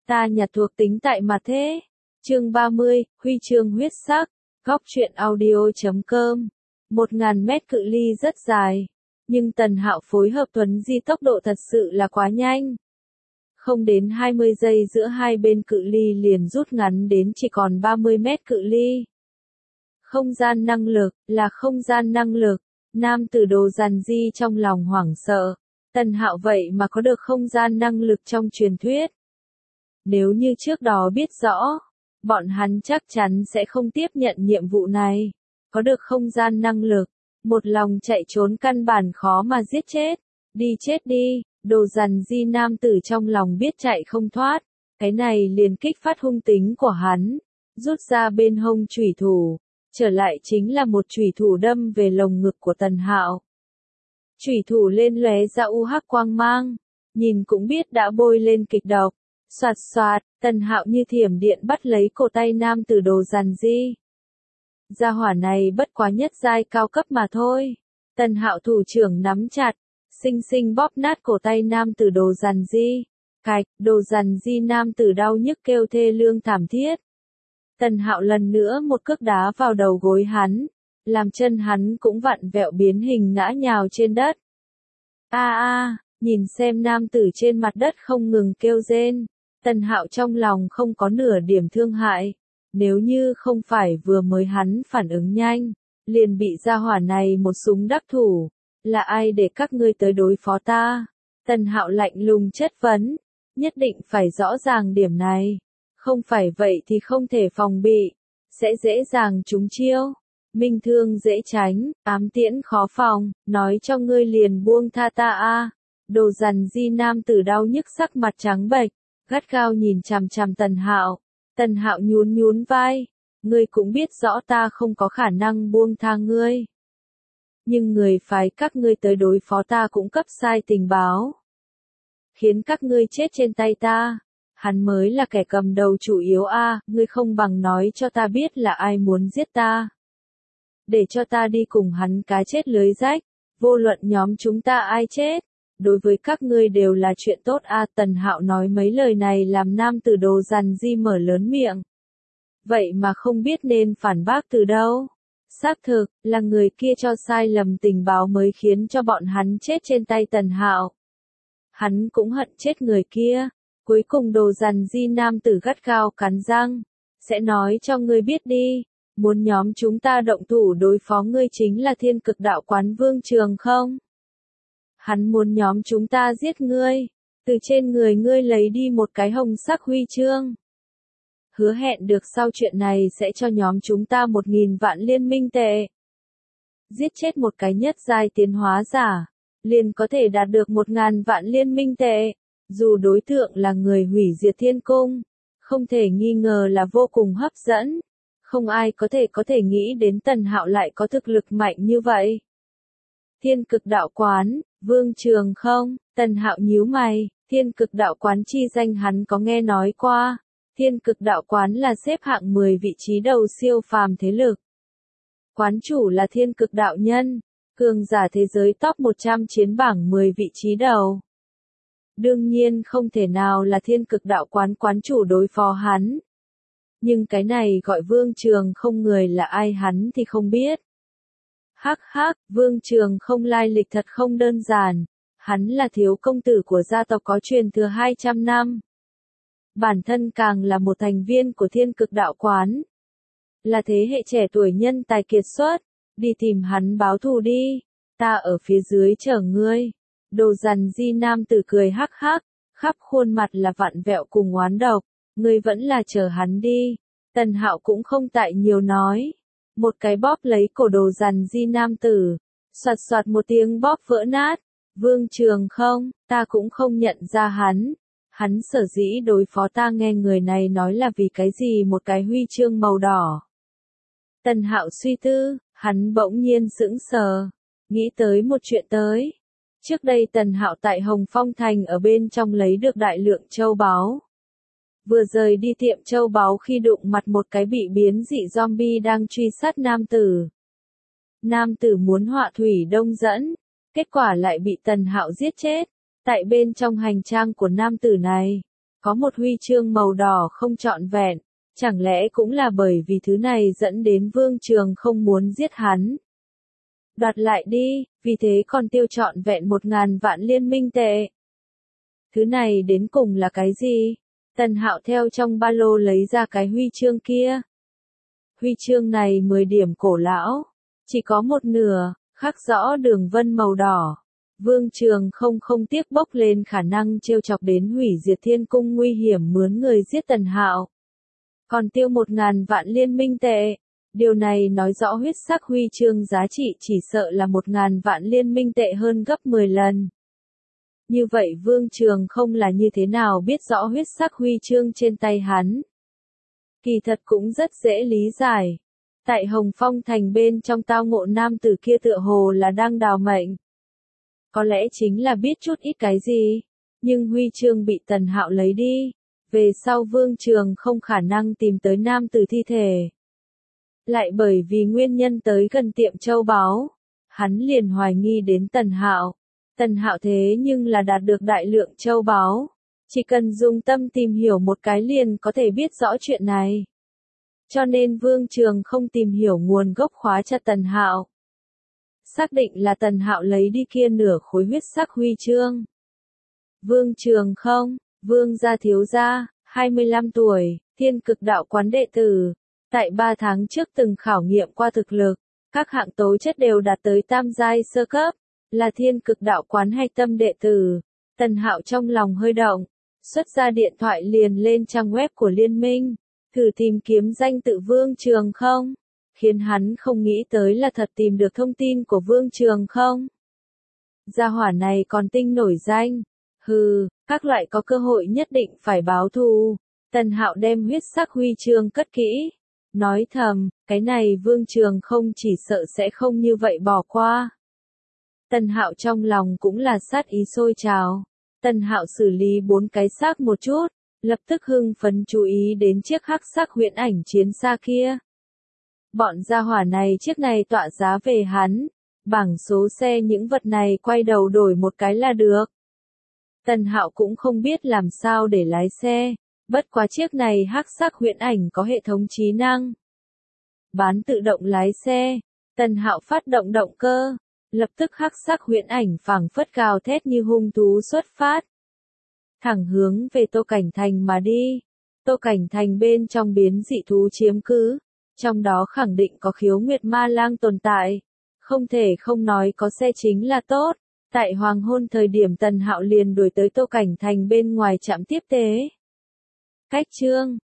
Ta nhặt thuộc tính tại mặt thế. Chương 30, huy chương huyết sắc. Góc truyện audio.com. 1000 mét cự ly rất dài, nhưng Tần Hạo phối hợp Tuấn Di tốc độ thật sự là quá nhanh. Không đến 20 giây giữa hai bên cự ly liền rút ngắn đến chỉ còn 30 mét cự ly. Không gian năng lực, là không gian năng lực. Nam tử Đồ Dàn Di trong lòng hoảng sợ. Tần Hạo vậy mà có được không gian năng lực trong truyền thuyết. Nếu như trước đó biết rõ, bọn hắn chắc chắn sẽ không tiếp nhận nhiệm vụ này. Có được không gian năng lực, một lòng chạy trốn căn bản khó mà giết chết. Đi chết đi, Đồ Dàn Di nam tử trong lòng biết chạy không thoát. Cái này liền kích phát hung tính của hắn. Rút ra bên hông chủy thủ. Trở lại chính là một chủy thủ đâm về lồng ngực của Tần Hạo. Chủy thủ lên lóe ra u hắc quang mang. Nhìn cũng biết đã bôi lên kịch độc. Soạt soạt, Tần Hạo như thiểm điện bắt lấy cổ tay nam tử Đồ Dàn Di. Gia hỏa này bất quá nhất giai cao cấp mà thôi. Tần Hạo thủ trưởng nắm chặt, xinh xinh bóp nát cổ tay nam tử Đồ Dàn Di. Cạch, Đồ Dàn Di nam tử đau nhức kêu thê lương thảm thiết. Tần Hạo lần nữa một cước đá vào đầu gối hắn, làm chân hắn cũng vặn vẹo biến hình ngã nhào trên đất. Nhìn xem nam tử trên mặt đất không ngừng kêu rên. Tần Hạo trong lòng không có nửa điểm thương hại. Nếu như không phải vừa mới hắn phản ứng nhanh, liền bị gia hỏa này một súng đắc thủ. Là ai để các ngươi tới đối phó ta? Tần Hạo lạnh lùng chất vấn. Nhất định phải rõ ràng điểm này. Không phải vậy thì không thể phòng bị. Sẽ dễ dàng trúng chiêu. Minh thương dễ tránh, ám tiễn khó phòng. Nói cho ngươi liền buông tha ta a. Đồ Dàn Di nam tử đau nhức sắc mặt trắng bệch, gắt gao nhìn chằm chằm Tần Hạo. Tần Hạo nhún nhún vai, ngươi cũng biết rõ ta không có khả năng buông tha ngươi. Nhưng người phái các ngươi tới đối phó ta cũng cấp sai tình báo. Khiến các ngươi chết trên tay ta. Hắn mới là kẻ cầm đầu chủ yếu a, ngươi không bằng nói cho ta biết là ai muốn giết ta. Để cho ta đi cùng hắn cá chết lưới rách, vô luận nhóm chúng ta ai chết. Đối với các ngươi đều là chuyện tốt a. Tần Hạo nói mấy lời này làm nam tử Đồ Dàn Di mở lớn miệng. Vậy mà không biết nên phản bác từ đâu. Xác thực, là người kia cho sai lầm tình báo mới khiến cho bọn hắn chết trên tay Tần Hạo. Hắn cũng hận chết người kia. Cuối cùng Đồ Dàn Di nam tử gắt gao cắn răng. Sẽ nói cho ngươi biết đi. Muốn nhóm chúng ta động thủ đối phó ngươi chính là Thiên Cực Đạo Quán Vương Trường không? Hắn muốn nhóm chúng ta giết ngươi, từ trên người ngươi lấy đi một cái hồng sắc huy chương. Hứa hẹn được sau chuyện này sẽ cho nhóm chúng ta 1000 vạn liên minh tệ. Giết chết một cái nhất giai tiến hóa giả, liền có thể đạt được 1000 vạn liên minh tệ. Dù đối tượng là người hủy diệt thiên cung, không thể nghi ngờ là vô cùng hấp dẫn. Không ai có thể nghĩ đến Tần Hạo lại có thực lực mạnh như vậy. Thiên Cực Đạo Quán, Vương Trường không? Tần Hạo nhíu mày, Thiên Cực Đạo Quán chi danh hắn có nghe nói qua. Thiên Cực Đạo Quán là xếp hạng 10 vị trí đầu siêu phàm thế lực. Quán chủ là Thiên Cực Đạo Nhân, cường giả thế giới top 100 chiến bảng 10 vị trí đầu. Đương nhiên không thể nào là Thiên Cực Đạo Quán quán chủ đối phó hắn. Nhưng cái này gọi Vương Trường không người là ai hắn thì không biết. Hắc hắc, Vương Trường không lai lịch thật không đơn giản. Hắn là thiếu công tử của gia tộc có truyền thừa 200 năm. Bản thân càng là một thành viên của Thiên Cực Đạo Quán. Là thế hệ trẻ tuổi nhân tài kiệt xuất. Đi tìm hắn báo thù đi. Ta ở phía dưới chờ ngươi. Đồ Dàn Di nam tử cười hắc hắc. Khắp khuôn mặt là vặn vẹo cùng oán độc. Ngươi vẫn là chờ hắn đi. Tần Hạo cũng không tại nhiều nói. Một cái bóp lấy cổ Đồ Dàn Di nam tử. Soạt soạt một tiếng bóp vỡ nát. Vương Trường không, ta cũng không nhận ra hắn. Hắn sở dĩ đối phó ta nghe người này nói là vì cái gì một cái huy chương màu đỏ. Tần Hạo suy tư, hắn bỗng nhiên sững sờ. Nghĩ tới một chuyện tới. Trước đây Tần Hạo tại Hồng Phong Thành ở bên trong lấy được đại lượng châu báu. Vừa rời đi tiệm châu báu khi đụng mặt một cái bị biến dị zombie đang truy sát nam tử. Nam tử muốn họa thủy đông dẫn, kết quả lại bị Tần Hạo giết chết. Tại bên trong hành trang của nam tử này, Có một huy chương màu đỏ không trọn vẹn, chẳng lẽ cũng là bởi vì thứ này dẫn đến Vương Trường không muốn giết hắn. Đoạt lại đi, vì thế còn tiêu trọn vẹn 1.000 vạn liên minh tệ. Thứ này đến cùng là cái gì? Tần Hạo theo trong ba lô lấy ra cái huy chương kia. Huy chương này 10 điểm cổ lão, chỉ có một nửa, khắc rõ đường vân màu đỏ. Vương Trường không tiếc bốc lên khả năng trêu chọc đến hủy diệt thiên cung nguy hiểm mướn người giết Tần Hạo. Còn tiêu 1.000 vạn liên minh tệ. Điều này nói rõ huyết sắc huy chương giá trị chỉ sợ là 1.000 vạn liên minh tệ hơn gấp 10 lần. Như vậy Vương Trường không là như thế nào biết rõ huyết sắc huy chương trên tay hắn. Kỳ thật cũng rất dễ lý giải. Tại Hồng Phong thành bên trong tao ngộ nam tử kia tựa hồ là đang đào mệnh. Có lẽ chính là biết chút ít cái gì, nhưng huy chương bị Tần Hạo lấy đi. Về sau Vương Trường không khả năng tìm tới nam tử thi thể. Lại bởi vì nguyên nhân tới gần tiệm châu báu, hắn liền hoài nghi đến Tần Hạo. Tần Hạo thế nhưng là đạt được đại lượng châu báu. Chỉ cần dùng tâm tìm hiểu một cái liền có thể biết rõ chuyện này. Cho nên Vương Trường không tìm hiểu nguồn gốc khóa cho Tần Hạo. Xác định là Tần Hạo lấy đi kia nửa khối huyết sắc huy chương. Vương Trường không, Vương gia thiếu gia, 25 tuổi, Thiên Cực Đạo Quán đệ tử. Tại 3 tháng trước từng khảo nghiệm qua thực lực, các hạng tố chất đều đạt tới tam giai sơ cấp, là Thiên Cực Đạo Quán hay tâm đệ tử. Tần Hạo trong lòng hơi động, xuất ra điện thoại liền lên trang web của liên minh, thử tìm kiếm danh tự Vương Trường không, khiến hắn không nghĩ tới là thật tìm được thông tin của Vương Trường không. Gia hỏa này còn tinh nổi danh, các loại có cơ hội nhất định phải báo thù. Tần Hạo đem huyết sắc huy chương cất kỹ, nói thầm, cái này Vương Trường không chỉ sợ sẽ không như vậy bỏ qua. Tần Hạo trong lòng cũng là sát ý sôi trào. Tần Hạo xử lý 4 cái xác một chút, lập tức hưng phấn chú ý đến chiếc hắc sắc huyễn ảnh chiến xa kia. Bọn gia hỏa này chiếc này tọa giá về hắn, bảng số xe những vật này quay đầu đổi một cái là được. Tần Hạo cũng không biết làm sao để lái xe, bất quá chiếc này hắc sắc huyễn ảnh có hệ thống trí năng. Bán tự động lái xe, Tần Hạo phát động động cơ. Lập tức hắc sắc huyễn ảnh phảng phất gào thét như hung thú xuất phát. Thẳng hướng về Tô Cảnh Thành mà đi. Tô Cảnh Thành bên trong biến dị thú chiếm cứ. Trong đó khẳng định có khiếu nguyệt ma lang tồn tại. Không thể không nói có xe chính là tốt. Tại hoàng hôn thời điểm Tần Hạo liền đuổi tới Tô Cảnh Thành bên ngoài trạm tiếp tế. Cách chương